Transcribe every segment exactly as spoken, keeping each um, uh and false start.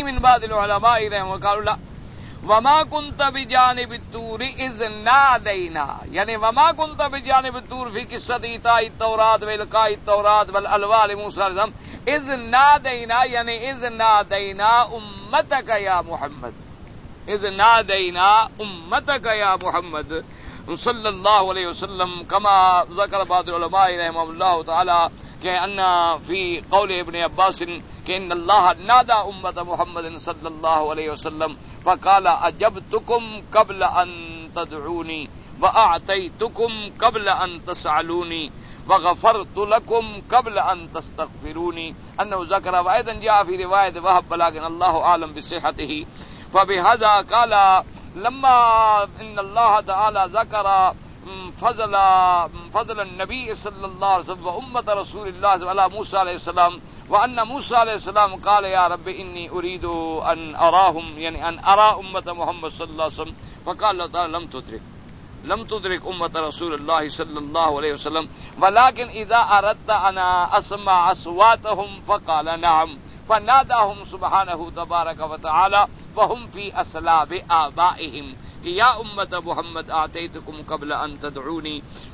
من بعض العلماء رحمه قالوا لا وما كنت بجانب الطور اذ نادينا، یعنی وما كنت بجانب الطور في قصة إيتاء التوراة وإلقاء التوراة والألواح لموسى عليه السلام اذ نادينا، یعنی اذ نادينا امتك يا محمد، اذ نادينا امتك يا محمد صلی اللہ علیہ وسلم، كما ذکر بعض العلماء رحمہ اللہ تعالی کہ ان فی قول ابن عباس کہ ان اللہ نادى امت محمد صلی اللہ علیہ وسلم فقال اجبتکم قبل ان تدعونی واعطیتکم قبل ان تسألونی وغفرت لكم قبل ان تستغفرونی، انه ذکر وايضا جاء في روایت وهب ولكن اللہ اعلم بصحته، فبهذا قال لما ان اللہ تعالی ذکر فضل فضل النبی صلی اللہ علیہ وسلم وامت رسول اللہ علی موسیٰ علیہ السلام وان موسیٰ علیہ السلام قال یا رب انی اريد ان اراهم، یعنی ان ارى امت محمد صلی اللہ علیہ وسلم، فقال اللہ تعالی لم تدرک لم تدرک امت رسول اللہ صلی اللہ علیہ وسلم ولكن اذا اردت انا اسمع اصواتهم فقال نعم، فناداهم سبحانه تبارک وتعالى وهم في اصلاب آبائهم کہ یا امت محمد آتیتکم قبل ان تدعونی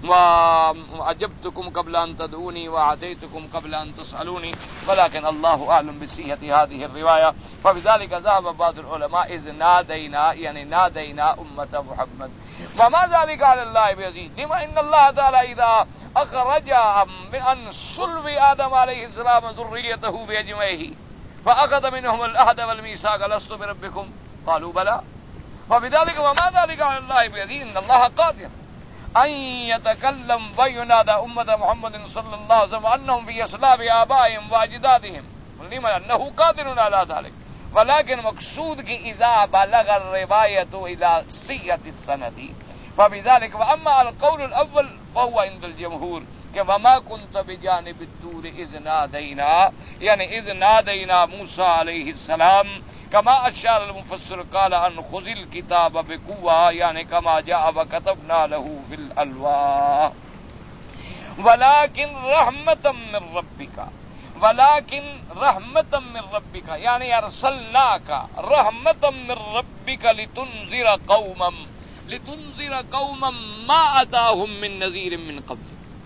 واجبتکم قبل ان تدعونی واعطیتکم قبل ان تسألونی، ولكن اللہ اعلم بصحة هذه الرواية، فبذلك ذهب بعض العلماء اذ نادینا یعنی نادینا امت محمد، وما ذلك على الله بعزيز، لما ان الله تعالى اذا اخرج من صلب آدم عليه السلام ذريته باجمعه فاخذ منهم العهد والميثاق لست بربكم قالوا بلى، وبذلك وما ذلك على الله بعزيز، ان الله قادر ان يتكلم وينادى امه محمد صلى الله عليه وسلم انهم في اصلاب آبائهم واجدادهم، لما انه قادر على ذلك، ولكن مقصود کی اذا بلغ الروایت الى صیغة السند، فبذلك واما القول الاول فهو عند الجمهور کہ وما كنت بجانب الطور اذ نادینا، یعنی اذ نادینا موسیٰ علیہ السلام، كما اشار المفسر قال ان خذ الكتاب بقوة، یعنی كما جاء وكتبنا له في الالواح، ولكن رحمة من ربك، ولكن رحمة من ربك یعنی ارسلناك رحمة من ربك لتنذر قوما لتنذر قوما ما اتاهم من نذير من قبل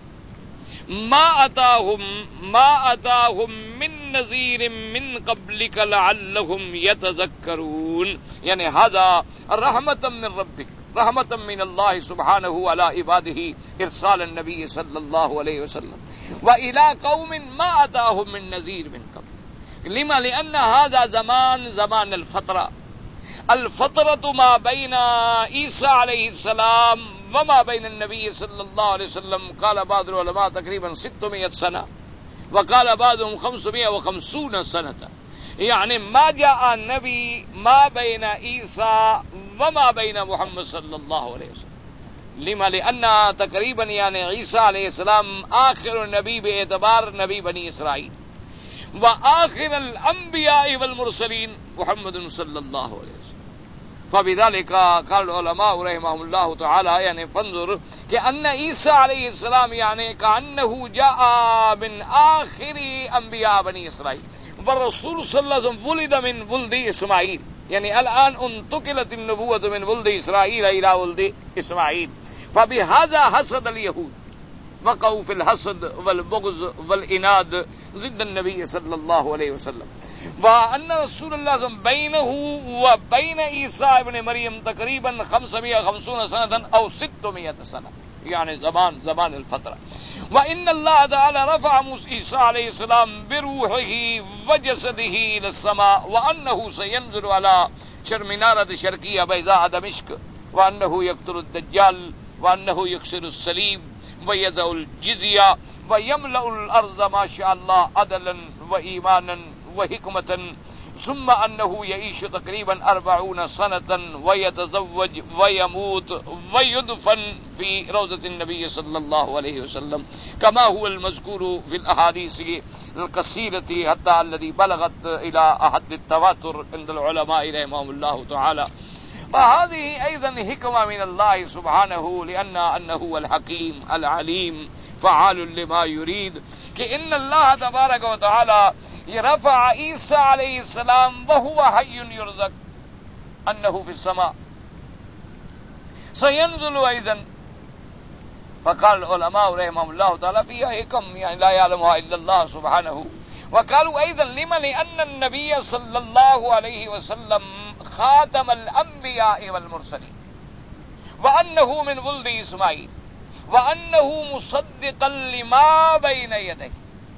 ما اتاهم ما اتاهم من نذير من قبلك لعلهم يتذكرون، یعنی هذا رحمة من ربك، رحمة من الله سبحانه على عباده ارسال النبي صلى الله عليه وسلم وإلى قوم ما أتاهم من نذير من قبل، لما لأن هذا زمان زمان الفترة، الفترة ما بين عيسى عليه السلام وما بين النبي صلى الله عليه وسلم، قال بعض العلماء تقريبا ستمائة سنة وقال بعضهم خمسمائة وخمسون سنة، يعني ما جاء النبي ما بين عيسى وما بين محمد صلى الله عليه وسلم، لما لأن تقریبا یعنی عیسیٰ علیہ السلام آخر النبی باعتبار نبی بنی اسرائیل وآخر الانبیاء والمرسلین محمد صلی اللہ علیہ وسلم، فبذلك قال العلماء رحمهم الله تعالى یعنی فانظر کہ ان عیسیٰ علیہ السلام یعنی کأنه جاء من آخر انبیاء بنی اسرائیل، والرسول صلی اللہ علیہ وسلم ولد من ولد اسماعیل، یعنی الآن انتقلت النبوة من ولد اسرائیل الى ولد اسماعیل، فبهذا حسد اليهود وقعوا في الحسد والبغض والعناد ضد النبي صلى الله عليه وسلم، وأن رسول الله صلى الله عليه وسلم بينه وبين عيسى ابن مريم تقريبا خمسمائة وخمسون سنة أو ستمائة سنة، يعني زمان زمان الفترة، وإن الله تعالى رفع عيسى عليه السلام بروحه وجسده إلى السماء، وأنه سينزل على شرمنارة شرقية بيضاء دمشق، وأنه يقتل الدجال، وأنه يكسر الصليب ويضع الجزية ويملأ الأرض ما شاء الله عدلا وإيمانا وحكمة، ثم أنه يعيش تقريبا أربعون سنة ويتزوج ويموت ويدفن في روضة النبي صلى الله عليه وسلم كما هو المذكور في الأحاديث القصيرة حتى الذي بلغت إلى أحد التواتر عند العلماء رحمهم الله تعالى، وهذه أيضا حكمة من الله سبحانه لأن أنه هو الحكيم العليم فعال لما يريد، کہ ان اللہ تبارک و تعالی رفع عیسیٰ علیہ السلام وهو حي يرزق انه في السماء سينزل ايضا. فقال العلماء رحمهم الله تعالى فيها حكم يعني لا يعلمها الا الله سبحانه. وقالوا ايضا لما لان النبي صلى الله عليه وسلم خاتم الانبياء والمرسلين وانه من ولد اسماعيل وانه مصدقا لما بين يديه.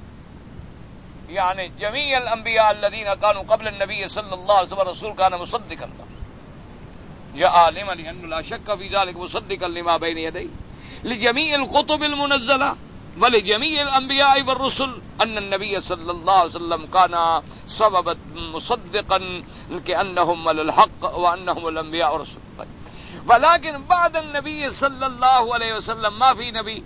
يعني جميع الانبياء الذين كانوا قبل النبي صلى الله عليه وسلم الرسول كان مصدقا جاء عالما لانه لا شك في ذلك مصدقا لما بين يديه لجميع الكتب المنزله ولجميع الانبياء والرسل ان النبي صلى الله عليه وسلم كان سببا مصدقا كانهم على الحق وانهم الانبياء والرسل. ولكن بعد النبي صلى الله عليه وسلم ما في نبي.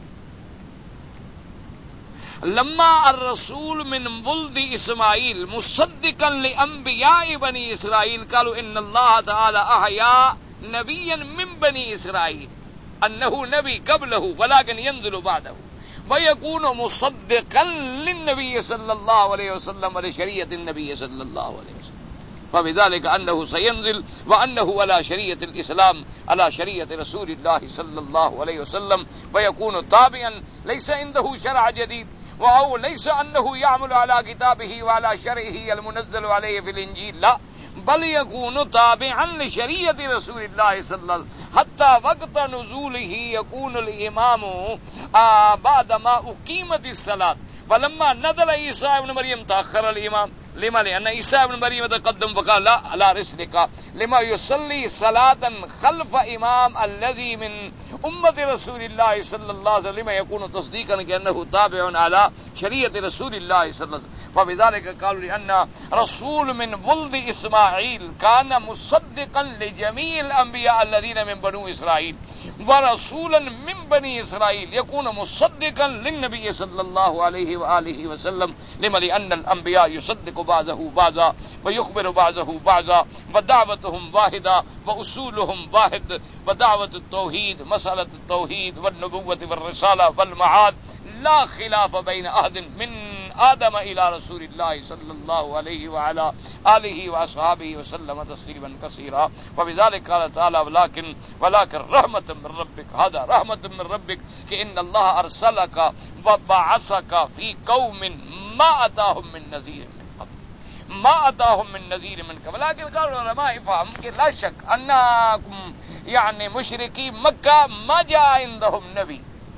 لما الرسول من ولد اسماعيل مصدقا لانبياء بني اسرائيل قالوا ان الله تعالى احيا نبيا من بني اسرائيل انه نبي قبله ولكن ينزل بعده ويكون مصدقا للنبي صلى الله عليه وسلم ولشريعة النبي صلى الله عليه وسلم. فبذلك انه سينزل وانه على شريعة الاسلام على شريعة رسول الله صلى الله عليه وسلم ويكون تابعا ليس عنده شرع جديد وهو ليس انه يعمل على كتابه وعلى شرعه المنزل عليه في الانجيل لا بل يكون تابعا لشريعة رسول الله صلى الله عليه وسلم حتى وقت نزوله يكون الامام آه بعدما اقيمت الصلاة. فلما نزل عيسى ابن مريم تأخر الامام لما لأن عيسى ابن مريم تقدم فقال لا على رسلك لما يصلي صلاة خلف امام الذي من امة رسول الله صلى الله عليه وسلم يكون تصديقا كأنه تابع على شريعة رسول الله صلى الله عليه وسلم. فبذلك قالوا لأن رسول من ولد إسماعيل كان مصدقا لجميع الأنبياء الذين من بنو إسرائيل ورسولا من بني إسرائيل يكون مصدقا للنبي صلى الله عليه وآله وسلم. لما لأن الأنبياء يصدق بعضه بعضا ويخبر بعضه بعضا ودعوتهم واحدة وأصولهم واحد ودعوة التوحيد مسألة التوحيد والنبوة والرسالة والمعاد لا خلاف بين أحد من آدم إلى رسول الله صلى الله عليه وعلى آله وأصحابه وسلم تسليما كثيرا. وبذلك قال تعالى ولكن ولكن رحمة من ربك هذا رحمة من ربك كأن الله أرسلك وبعثك في قوم ما أتاهم من نذير من قبل ما أتاهم من نذير من قبل. لكن قالوا العلماء فهم کہ لا شك أنكم يعني مشركي مكة ما جاء عندهم نبي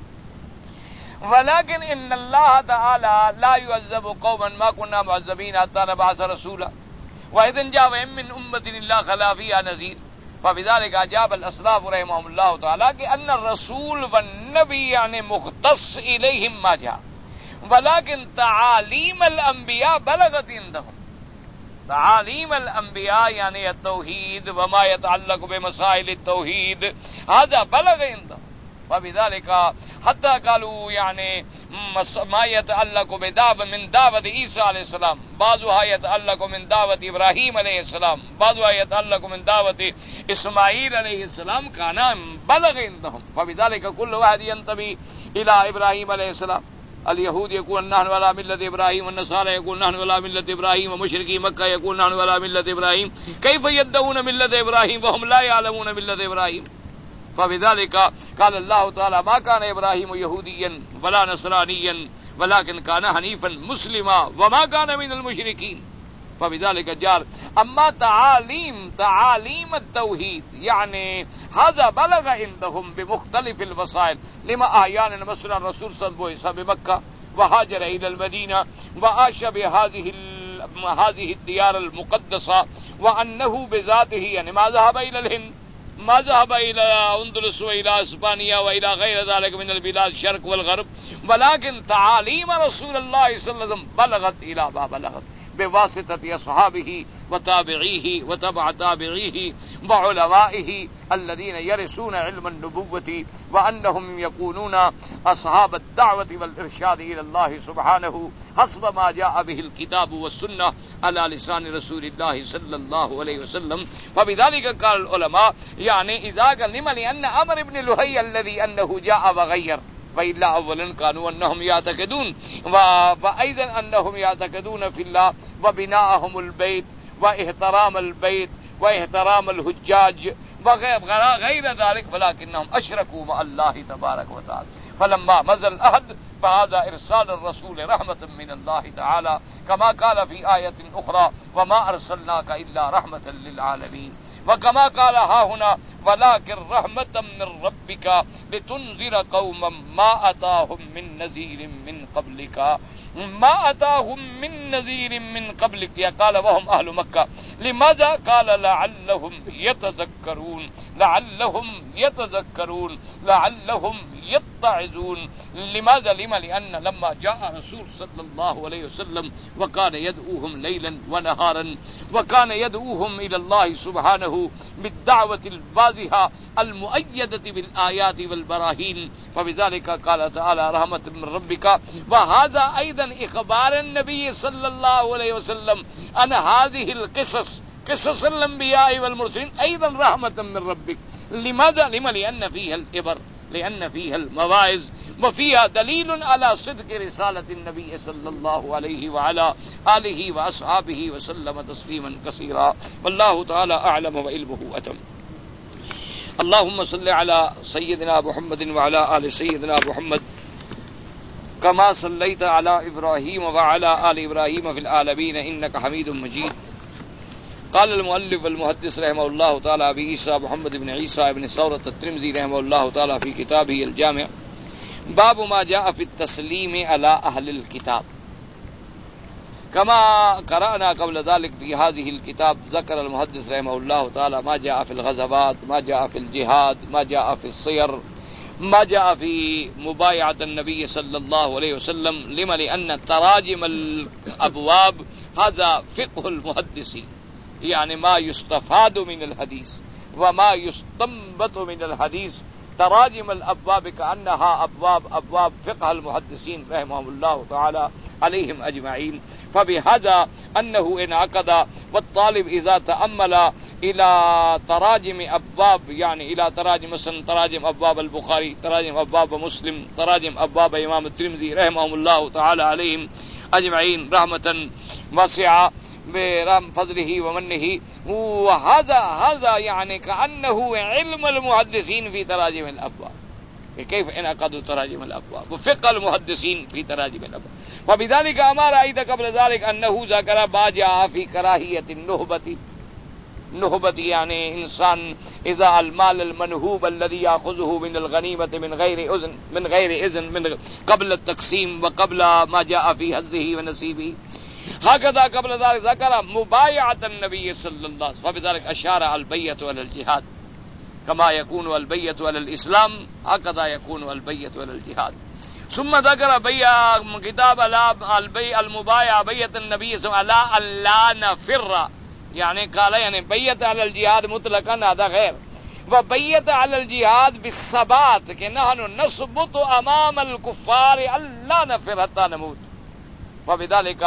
ولكن ان الله تعالى لا يعذب قوما ما كنا معذبين حتى نبعث رسولا واذا جاء من امه الا خلا فيها نذير. فبذلك اجاب الاسلاف رحمهم الله تعالى ان الرسول والنبي يعني مختص اليهم ما جاء ولكن تعاليم الانبياء بلغت عندهم. تعاليم الانبياء يعني التوحيد وما يتعلق بمسائل التوحيد هذا بلغ عندهم. وبذلك حتى قالوا يعني ما يتعلق بدعوة من دعوة عيسى عليه السلام بعضها يتعلق من دعوة إبراهيم عليه السلام بعضها يتعلق من دعوة إسماعيل عليه السلام كان بلغ عندهم. فبذلك كل واحد ينتمي إلى إبراهيم عليه السلام. اليهود يقول نحن على ملة إبراهيم والنصارى يقول نحن على ملة إبراهيم ومشركي مكة يقول نحن على ملة إبراهيم. كيف يدعون ملة إبراهيم وهم لا يعلمون ملة إبراهيم؟ فبذلك قال الله تعالى ما كان إبراهيم يهوديا ولا نصرانيا ولكن كان حنيفا مسلما وما كان من المشركين. فبذلك جار اما تعاليم تعاليم التوحيد يعني هذا بلغ عندهم بمختلف الوسائل. لما احيانا مثلا الرسول صلى الله عليه وسلم بمكة وهاجر الى المدينة وعاش بهذه هذه الديار المقدسة وانه بذاته يعني ما ذهب الى الهند ما ذهب إلى أندلس وإلى إسبانيا وإلى غير ذلك من البلاد الشرق والغرب ولكن تعاليم رسول الله صلى الله عليه وسلم بلغت إلى ما بلغت بواسطة أصحابه وتابعيه وتبع تابعيه وعلمائه الذين يرثون علم النبوة وأنهم يكونون أصحاب الدعوة والإرشاد إلى الله سبحانه حسب ما جاء به الكتاب والسنة على لسان رسول الله صلى الله عليه وسلم. فبذلك قال العلماء يعني إذا قال لما لأن أمر ابن لهي الذي أنه جاء وغير وإلا أولا كانوا أنهم يعتقدون وأيضا أنهم يعتقدون في الله وبناءهم البيت واحترام البيت واحترام الحجاج وغير ذلك، ولكنهم أشركوا مع الله تبارك وتعالى. فلما مضى العهد فهذا إرسال الرسول رحمة من الله تعالى كما قال في آية أخرى وما أرسلناك إلا رحمة للعالمين، وكما قال ها هنا ولكن رحمة من ربك لتنذر قوما ما أتاهم من نذير من قبلك ما أتاهم من نذير من قبلك. يا قال وهم أهل مكة. لماذا؟ قال لعلهم يتذكرون لعلهم يتذكرون لعلهم يتعظون. لماذا؟ لما لأن لما جاء رسول صلى الله عليه وسلم وكان يدعوهم ليلا ونهارا وكان يدعوهم إلى الله سبحانه بالدعوة الواضحة المؤيدة بالآيات والبراهين، فبذلك قال تعالى رحمة من ربك. وهذا أيضا إخبار النبي صلى الله عليه وسلم أن هذه القصص قصص الأنبياء والمرسلين أيضا رحمة من ربك. لماذا؟ لما لأن فيها العبر، لأن فيها المواعظ، وفيها دليل على صدق رسالة النبي صلى الله عليه وعلى آله وأصحابه وسلم تسليما كثيرا. والله تعالى أعلم وعلمه أتم. اللهم صل على سيدنا محمد وعلى آل سيدنا محمد كما صليت على إبراهيم وعلى آل إبراهيم في العالمين إنك حميد مجيد. قال المؤلف والمحدث رحمه الله تعالى أبي عيسى محمد بن عيسى بن ثورة الترمذي رحمه الله تعالى في كتابه الجامع باب ما جاء في التسليم على أهل الكتاب. كما قرأنا قبل ذلك في هذه الكتاب ذكر المحدث رحمه الله تعالى ما جاء في الغزوات، ما جاء في الجهاد، ما جاء في السير، ما جاء في مبايعة النبي صلى الله عليه وسلم. لما لأن تراجم الأبواب هذا فقه المحدثين، يعني ما يستفاد من الحديث وما يستنبط من الحديث. تراجم الأبواب كأنها أبواب أبواب فقه المحدثين رحمهم الله تعالى عليهم أجمعين. فبهذا أنه انعقد، والطالب إذا تأمل إلى تراجم أبواب، يعني إلى تراجم مثلا تراجم أبواب البخاري، تراجم أبواب مسلم، تراجم أبواب إمام الترمذي رحمهم الله تعالى عليهم أجمعين رحمة واسعة برحم فضله ومنه. وهذا هذا يعني كأنه علم المحدثين في تراجم الأبواب، كيف انعقدوا تراجم الأبواب وفقه المحدثين في تراجم الأبواب. وبذلك أمر أيضا قبل ذلك أنه ذكر ما جاء في كراهية النهبة. نهبة يعني إنسان إذا المال المنهوب الذي يأخذه من الغنيمة من غير إذن من غير إذن من قبل التقسيم وقبل ما جاء في هزه ونصيبه. هكذا قبل ذلك ذكر مبايعة النبي صلى الله عليه وسلم، فبذلك أشار البيعة على الجهاد. كما يكون البيعة على الإسلام هكذا يكون البيعة على الجهاد. ثم ذكر بيع كتاب البيع المبايعة بيعة النبي صلى الله عليه وسلم لا نفر، يعني قال يعني بيعة على الجهاد مطلقا هذا غير، وبيعة على الجهاد بالثبات کہ نحن نثبت أمام الكفار ألا نفر حتى نموت. وبذلك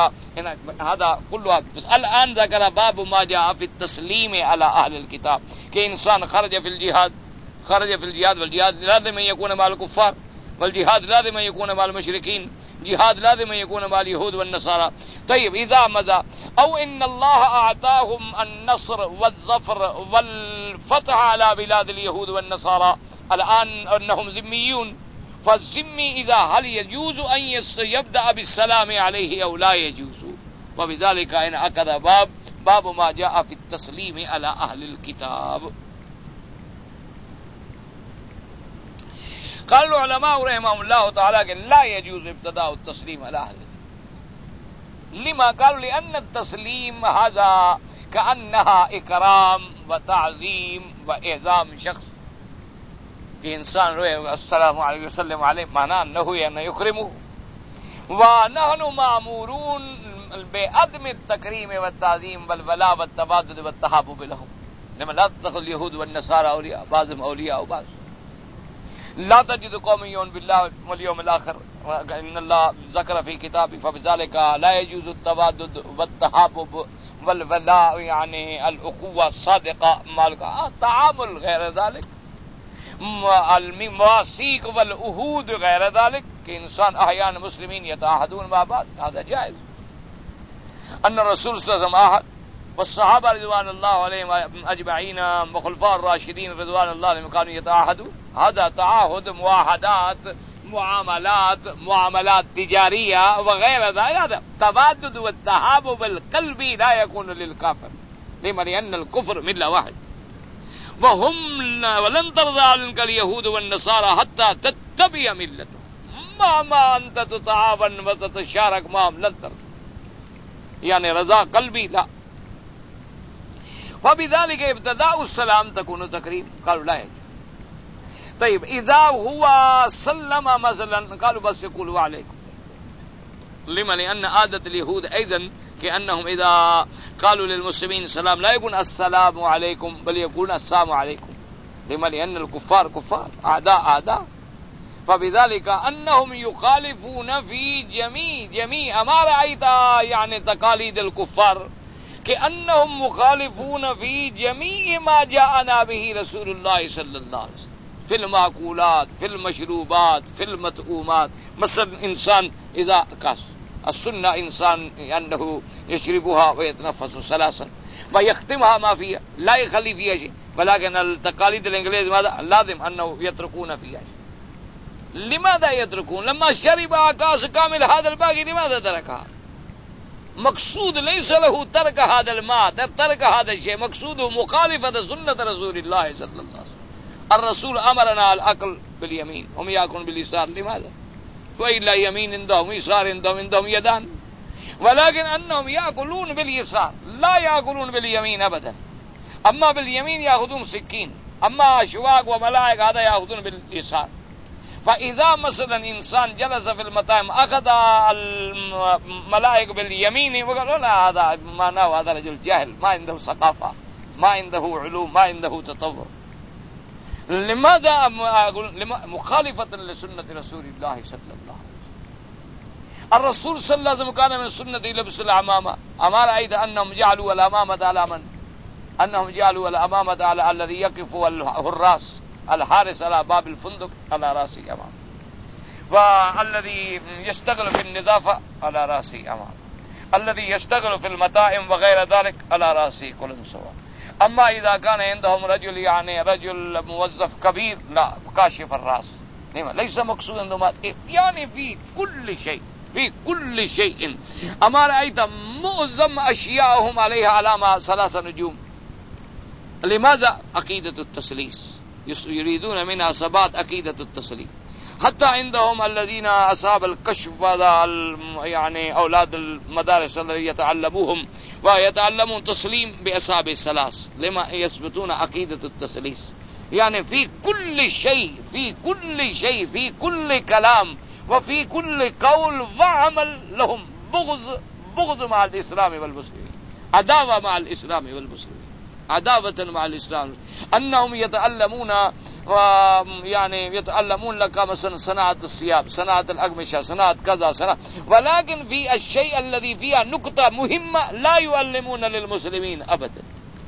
هذا كله. الآن ذكر باب ما جاء في التسليم على أهل الكتاب، کہ انسان خرج في الجهاد خرج في الجهاد والجهاد لازم أن يكون مع الكفار، والجهاد لازم أن يكون مع المشركين، جهاد لازم أن يكون مع اليهود والنصارى. طيب إذا ماذا؟ أو إن الله أعطاهم النصر والظفر والفتح على بلاد اليهود والنصارى، الآن أنهم ذميون، فالذمي إذا هل يجوز أن يبدأ بالسلام عليه أو لا يجوز؟ وبذلك انعقد باب باب ما جاء في التسليم على أهل الكتاب. قال العلماء رحمهم الله تعالى کہ لا يجوز ابتداء التسليم على أهل الكتاب. لما؟ قالوا لأن التسليم هذا كأنها إكرام وتعظيم وإعظام شخص، کہ انسان روئے السلام علیہ وسلم علیہ معنی انه يعني يكرمه. ونحن مأمورون بعدم التكريم والتعظيم والولاء والتبادل والتحابب لهم. لما لا تتخذ اليهود والنصارى أولياء بعضهم أولياء بعض. لا تجد قوم يؤمنون بالله واليوم الآخر إن الله ذكر في كتابه، فبذلك لا يجوز التبادل والتحابب والولاء، يعني الأخوة الصادقة مع التعامل غير ذلك. المواثیق والعہود غیر ذلك کہ انسان احیان مسلمین یتعاہدون مع بعض هذا جائز. ان الرسول صلی اللہ علیہ وسلم عاہد والصحابہ رضوان اللہ علیہم اجمعین وخلفاء الراشدین رضوان اللہ علیہم كانوا يتعاهدون. هذا تعاہد معاہدات معاملات معاملات تجاریہ وغیرہ ذلك. هذا تبادل والتحابب القلبی لا يكون للكافر لما لأن الكفر ملة واحد وهم ولن ترضى عنك اليهود والنصارى حتى تتبع ملتهم مهما أنت تتعاون وتتشارك معهم لن ترضى يعني رضا قلبي لا. فبذلك ابتداء السلام تكون تكريم. قالوا لا يجوز. طيب إذا هو سلم مثلا قالوا بس يقولوا عليكم. لما لأن عادة اليهود أيضا كأنهم إذا قالوا للمسلمين سلام لا يقول السلام عليكم بل يقولون السلام عليكم. لما لأن الكفار كفار أعداء أعداء. فبذلك أنهم يخالفون في جميع جميع ما رأيت يعني تقاليد الكفار كأنهم مخالفون في جميع ما جاءنا به رسول الله صلى الله عليه وسلم في المأكولات في المشروبات في المطعومات. مثلا إنسان إذا كاس السنة إنسان أنه يشربها ويتنفس ثلاثا ويختمها ما فيها لا يخلي فيها شيء. ولكن التقاليد الإنجليز ماذا لازم أنه يتركون فيها شيء. لماذا يتركون؟ لما شرب كاس كامل هذا الباقي لماذا تركها؟ مقصود ليس له ترك هذا الماء ترك هذا الشيء، مقصوده مخالفة سنة رسول الله صلى الله عليه وسلم. الرسول أمرنا الأكل باليمين هم يأكلون باليسار. لماذا؟ وإلا يمين عندهم يسار عندهم عندهم يدان. ولكن أنهم يأكلون باليسار لا يأكلون باليمين أبدا. أما باليمين يأخذون سكين، أما أشواك وملائك هذا يأخذون باليسار. فإذا مثلا إنسان جلس في المطاعم أخذ الملائك باليمين وقالوا لا هذا معناه هذا رجل جاهل ما عنده ثقافة ما عنده علوم ما عنده تطور. لماذا أقول مخالفة لسنة رسول الله صلى الله عليه وسلم. الرسول صلى الله عليه وسلم كان من سنة لبس العمامة. أمر أيضا أنهم جعلوا العمامة على من؟ أنهم جعلوا العمامة على الذي يقف الحراس الحارس على باب الفندق على راسه أمام، والذي يشتغل في النظافة على راسه أمام، الذي يشتغل في المطاعم وغير ذلك على راسه كل سواء. أما إذا كان عندهم رجل يعني رجل موظف كبير لا كاشف الراس. ليس مقصود عندهم يعني في كل شيء في كل شيء. أما رأيت معظم أشياءهم عليها علامة ثلاثة نجوم. لماذا؟ عقيدة التسليس يريدون منها ثبات عقيدة التسليم. حتى عندهم الذين أصحاب الكشف يعني أولاد المدارس الذين يتعلموهم ويتعلمون تسليم بأصحاب الثلاث لما يثبتون عقيدة التسليس. يعني في كل شيء في كل شيء في كل كلام وفي كل قول وعمل لهم بغض بغض مع الإسلام والمسلمين، عداوة مع الإسلام والمسلمين، عداوة مع الإسلام. أنهم يتعلمون يعني يتعلمون لك مثلا صناعة الثياب صناعة الأقمشة صناعة كذا صناعة، ولكن في الشيء الذي فيها نقطة مهمة لا يعلمون للمسلمين أبدا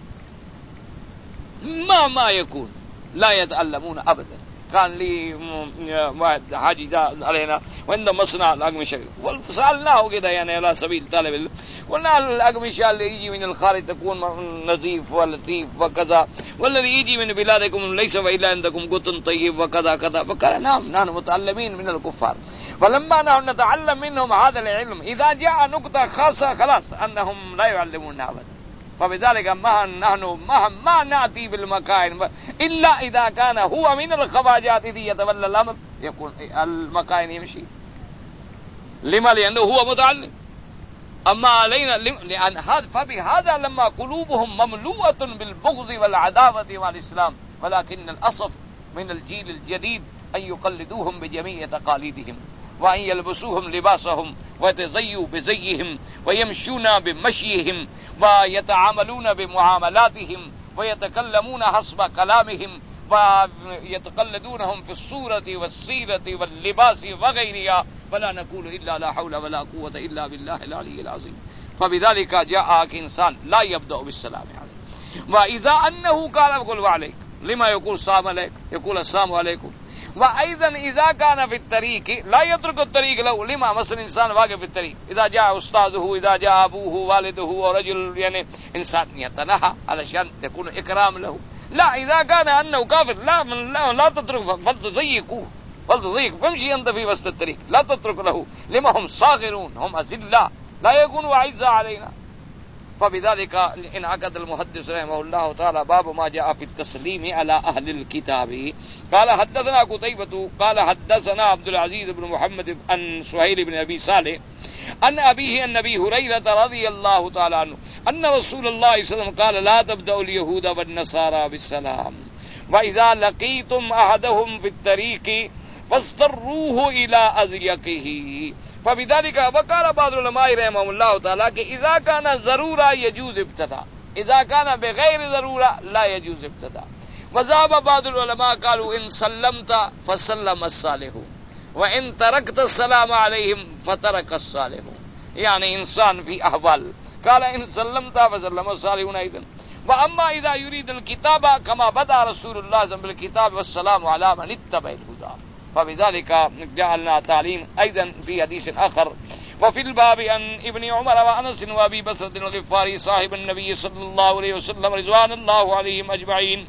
ما ما يكون لا يتعلمون أبدا. كان لي واحد حاجي جاء علينا وعنده مصنع الأقمشة وسألناه كده يعني على سبيل طالب، قلنا الأقمشة اللي يجي من الخارج تكون نظيف ولطيف وكذا، والذي يجي من بلادكم ليس وإلا عندكم قطن طيب وكذا كذا. فقال نعم نحن متعلمين من الكفار. فلما نحن نتعلم منهم هذا العلم إذا جاء نقطة خاصة خلاص أنهم لا يعلمون أبدا. فبذلك ما نحن ما, ما نأتي بالمكائن إلا إذا كان هو من الخواجات الذي يتولى الأمر يكون المكائن يمشي. لما؟ لأنه هو متعلم. أما علينا لأن هذا فبهذا لما قلوبهم مملوءة بالبغض والعداوة مع الإسلام. ولكن الأصف من الجيل الجديد أن يقلدوهم بجميع تقاليدهم وأن يلبسوهم لباسهم ويتزيوا بزيهم ويمشون بمشيهم ويتعاملون بمعاملاتهم ويتكلمون حسب كلامهم ويتقلدونهم في الصورة والسيرة واللباس وغيرها. ولا نقول إلا لا حول ولا قوة إلا بالله العلي العظيم. فبذلك جاءك إنسان لا يبدأ بالسلام عليه. وإذا أنه قال أقول وعليك لما يقول السلام عليك يقول السلام عليكم. وأيضا إذا كان في الطريق لا يترك الطريق له. لما مثلا إنسان واقف في الطريق، إذا جاء أستاذه، إذا جاء أبوه والده ورجل يعني إنسان يتنهى علشان يكون إكرام له. لا، إذا كان أنه كافر لا من لا, لا تترك، فلتضيقوه فلتضيق فامشي أنت في وسط الطريق، لا تترك له. لما هم صاغرون، هم أذلاء لا يكونوا أعزاء علينا. فبذلك انعقد المحدث رحمه الله تعالى باب ما جاء في التسليم على أهل الكتاب. قال حدثنا قتيبة قال حدثنا عبد العزيز بن محمد عن سهيل بن أبي صالح عن أبيه عن أبي هريرة رضي الله تعالى عنه أن رسول الله صلى الله عليه وسلم قال لا تبدأوا اليهود والنصارى بالسلام، وإذا لقيتم أحدهم في الطريق فاضطروه إلى أضيقه. فبذلك وقال بعض العلماء رحمهم الله تعالى کہ اذا كان ضرورة يجوز ابتداء، اذا كان بغير ضرورة لا يجوز ابتداء. وذهب بعض العلماء قالوا ان سلمت فسلم الصالح وان تركت السلام عليهم فترك الصالح. يعني انسان في احوال قال ان سلمت فسلم الصالحون ايضا. واما اذا يريد الكتاب كما بدا رسول الله صلى الله عليه وسلم بالكتاب والسلام على من اتبع الهدى، فبذلك جعلنا تعليم ايضا في حديث اخر. وفي الباب عن ابن عمر وانس وابي بكر الغفاري صاحب النبي صلى الله عليه وسلم رضوان الله عليهم اجمعين.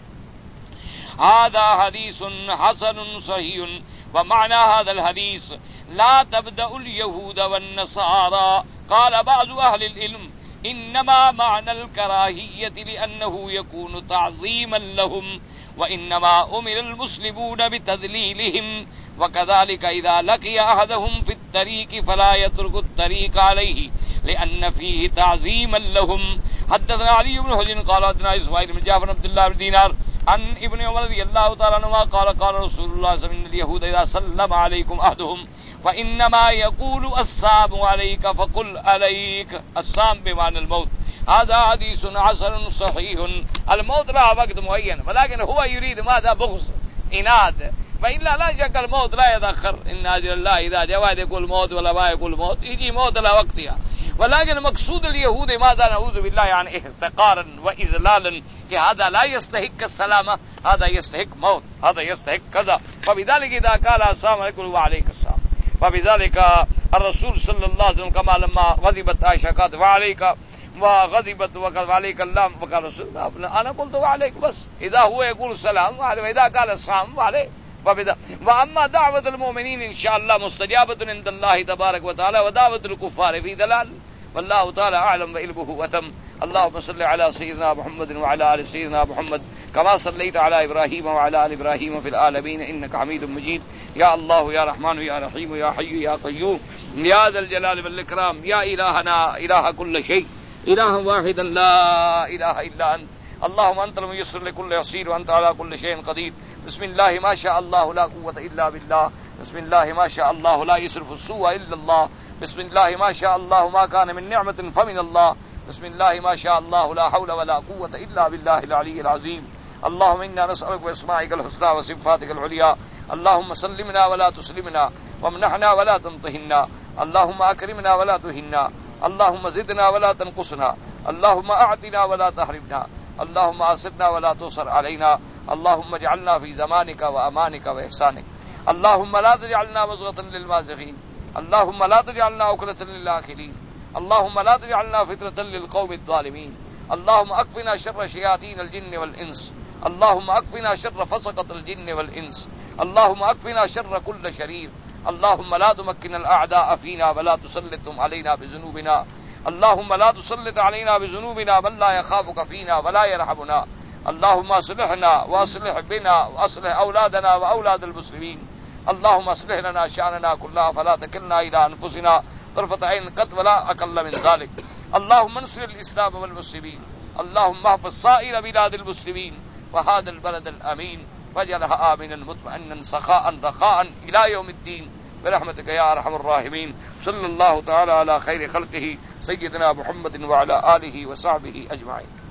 هذا حديث حسن صحيح. ومعنى هذا الحديث لا تبدأ اليهود والنصارى. قال بعض اهل العلم انما معنى الكراهية لانه يكون تعظيما لهم، وإنما أمر المسلمون بتذليلهم. وكذلك إذا لقي أحدهم في الطريق فلا يترك الطريق عليه لأن فيه تعظيما لهم. حدثنا علي بن حجر قال حدثنا إسماعيل بن جعفر عبد الله بن دينار عن ابن عمر رضي الله تعالى عنهما قال قال رسول الله صلى الله عليه وسلم اليهود إذا سلم عليكم أحدهم فإنما يقول السلام عليك فقل عليك. السلام بمعنى الموت. هذا حديث حسن صحيح. الموت له وقت معين، ولكن هو يريد ماذا؟ بغض، عناد. فإلا لا شك الموت لا يتأخر. إن أجل الله إذا جاء يقول موت ولا ما يقول موت، يجي موت على وقتها. ولكن مقصود اليهود ماذا؟ نعوذ بالله يعني احتقارا وإذلالا کہ هذا لا يستحق السلامة، هذا يستحق موت، هذا يستحق كذا. فبذلك إذا قال السلام عليكم وعليك السلام. فبذلك الرسول صلى الله عليه وسلم كما لما غضبت عائشة قالت وعليك وغضبت وقال وعليك اللام، وقال رسول الله انا قلت وعليك بس. اذا هو يقول السلام وعليه، واذا قال السلام وعليه. واما دعوة المؤمنين ان شاء الله مستجابة عند الله تبارك وتعالى، ودعوة الكفار في دلال. والله تعالى اعلم وعلمه وتم. اللهم صل على سيدنا محمد وعلى ال سيدنا محمد كما صليت على ابراهيم وعلى ال ابراهيم في العالمين انك حميد مجيد. يا الله يا رحمن يا رحيم يا حي يا قيوم يا ذا الجلال والاكرام يا الهنا اله كل شيء إله واحدا لا إله إلا أنت. اللهم أنت الميسر لكل يسير وأنت على كل شيء قدير. بسم الله ما شاء الله لا قوة إلا بالله. بسم الله ما شاء الله لا يصرف السوء إلا الله. بسم الله ما شاء الله ما كان من نعمة فمن الله. بسم الله ما شاء الله لا حول ولا قوة إلا بالله العلي العظيم. اللهم إنا نسألك بأسمائك الحسنى وصفاتك العليا. اللهم سلمنا ولا تسلمنا، وامنحنا ولا تمتهنا. اللهم أكرمنا ولا تهنا. اللهم زدنا ولا تنقصنا. اللهم أعطنا ولا تحرمنا. اللهم أسرنا ولا تؤثر علينا. اللهم اجعلنا في زمانك وأمانك وإحسانك. اللهم لا تجعلنا مزغة للمازغين. اللهم لا تجعلنا عقدة للآخرين. اللهم لا تجعلنا فتنة للقوم الظالمين. اللهم أكفنا شر شياطين الجن والإنس. اللهم أكفنا شر فسقة الجن والإنس. اللهم أكفنا شر كل شرير. اللهم لا تمكن الأعداء فينا ولا تسلطهم علينا بذنوبنا. اللهم لا تسلط علينا بذنوبنا من لا يخافك فينا ولا يرحمنا. اللهم اصلحنا واصلح بنا واصلح أولادنا وأولاد المسلمين. اللهم اصلح لنا شأننا كلها فلا تكلنا إلى أنفسنا طرفة عين قط ولا أقل من ذلك. اللهم انصر الإسلام والمسلمين. اللهم احفظ سائر بلاد المسلمين وهذا البلد الأمين واجعلها آمنا مطمئنا سخاء رخاء إلى يوم الدين برحمتك يا أرحم الراحمين. صلى الله تعالى على خير خلقه سيدنا محمد وعلى آله وصحبه أجمعين.